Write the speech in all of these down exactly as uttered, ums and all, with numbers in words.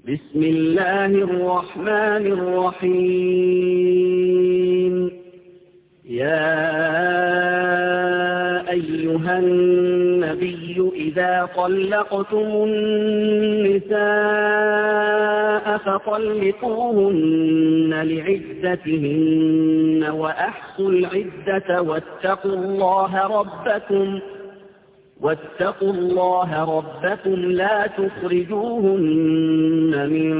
بسم الله الرحمن الرحيم. يا أيها النبي إذا طلقتم النساء فطلقوهن لعدتهن وأحصوا العدة واتقوا الله ربكم واتقوا الله ربكم لا تخرجوهن من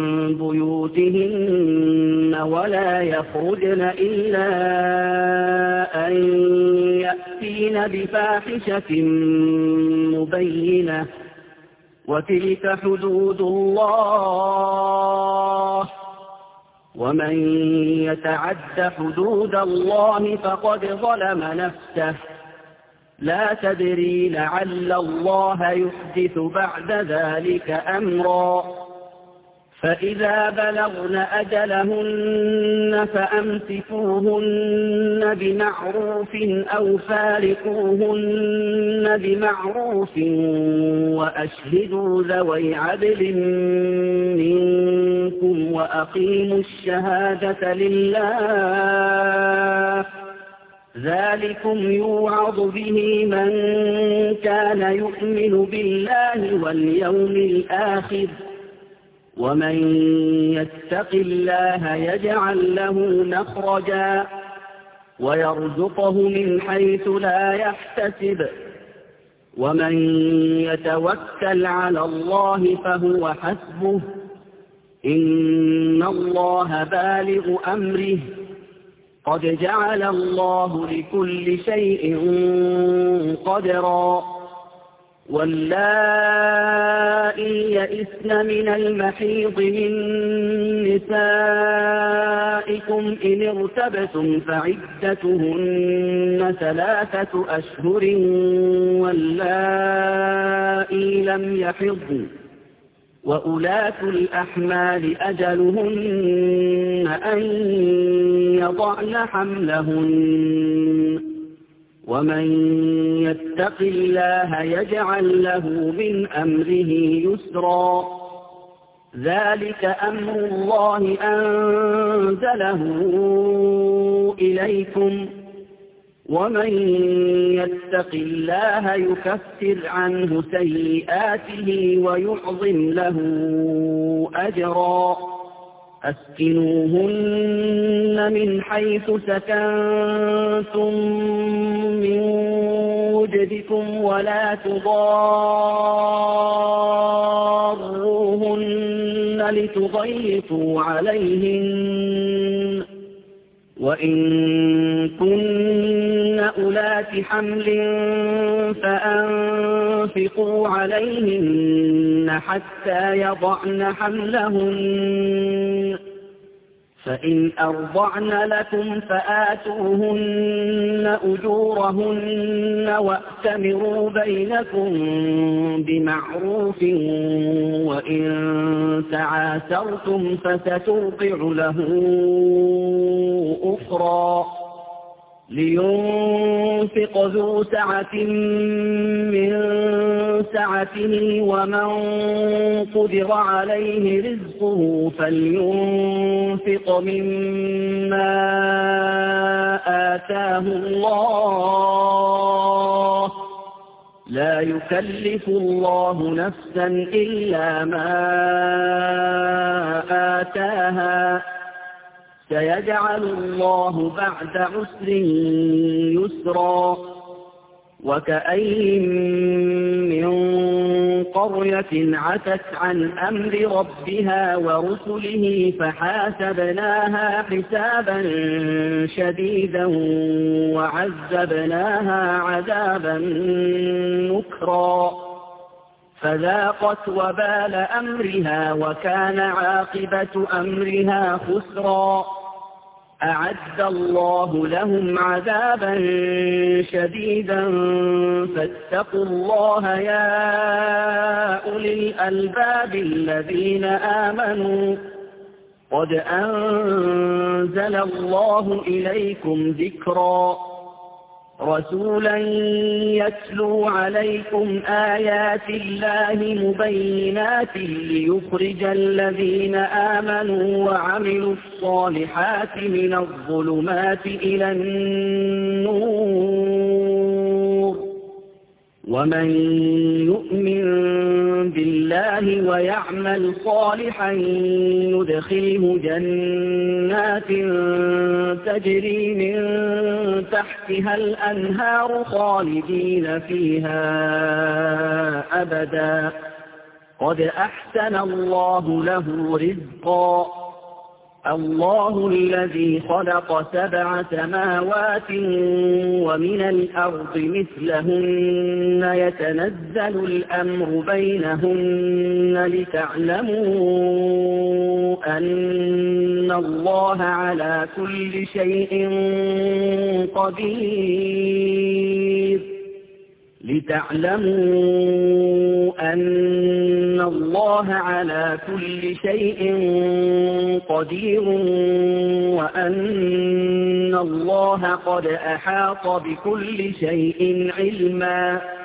بيوتهن ولا يخرجن إلا أن يأتين بفاحشة مبينة وتلك حدود الله ومن يتعد حدود الله فقد ظلم نفسه لا تدري لعل الله يحدث بعد ذلك أمرا. فإذا بلغن أجلهن فأمسكوهن بمعروف أو فارقوهن بمعروف وأشهدوا ذوي عدل منكم وأقيموا الشهادة لله ذلكم يوعظ به من كان يؤمن بالله واليوم الآخر ومن يتق الله يجعل له مخرجا ويرزقه من حيث لا يحتسب ومن يتوكل على الله فهو حسبه إن الله بالغ أمره قد جعل الله لكل شيء قدرا. واللائي يئسن من المحيض من نسائكم إن ارتبتم فعدتهن ثلاثة أشهر واللائي لم يحضن وأولاة الأحمال أجلهن أن يضعن حملهن ومن يتق الله يجعل له من أمره يسرا ذلك أمر الله أنزله إليكم ومن يتق الله يكفر عنه سيئاته ويعظم له أجرا. أسكنوهن من حيث سكنتم من وجدكم ولا تضاروهن لتضيقوا عليهن وإن كن أولات حمل فأنفقوا عليهن حتى يضعن حملهن فإن أرضعن لكم فآتوهن أجورهن وأتمروا بينكم بمعروف وإن تعاسرتم فسترضع له أخرى لينفق ذو سعة من سعته ومن قدر عليه رزقه فلينفق مما آتاه الله لا يكلف الله نفسا إلا ما آتاها سيجعل الله بعد عسر يسرا. وكأين من قرية عتت عن أمر ربها ورسله فحاسبناها حسابا شديدا وعذبناها عذابا نكرا فذاقت وبال أمرها وكان عاقبة أمرها خسرا. أعد الله لهم عذابا شديدا فاتقوا الله يا أولي الألباب الذين آمنوا قد أنزل الله إليكم ذكرا. رسولا يتلو عليكم آيات الله مبينات ليخرج الذين آمنوا وعملوا الصالحات من الظلمات إلى النور ومن يؤمن بالله ويعمل صالحا يدخله جنات تجري من تحتها الأنهار خالدين فيها أبدا قد أحسن الله له رزقا الله الذي خلق سبع سماوات ومن الأرض مثلهن يتنزل الأمر بينهن لتعلموا أن الله على كل شيء قدير لتعلموا أن الله على كل شيء قدير وأن الله قد أحاط بكل شيء علما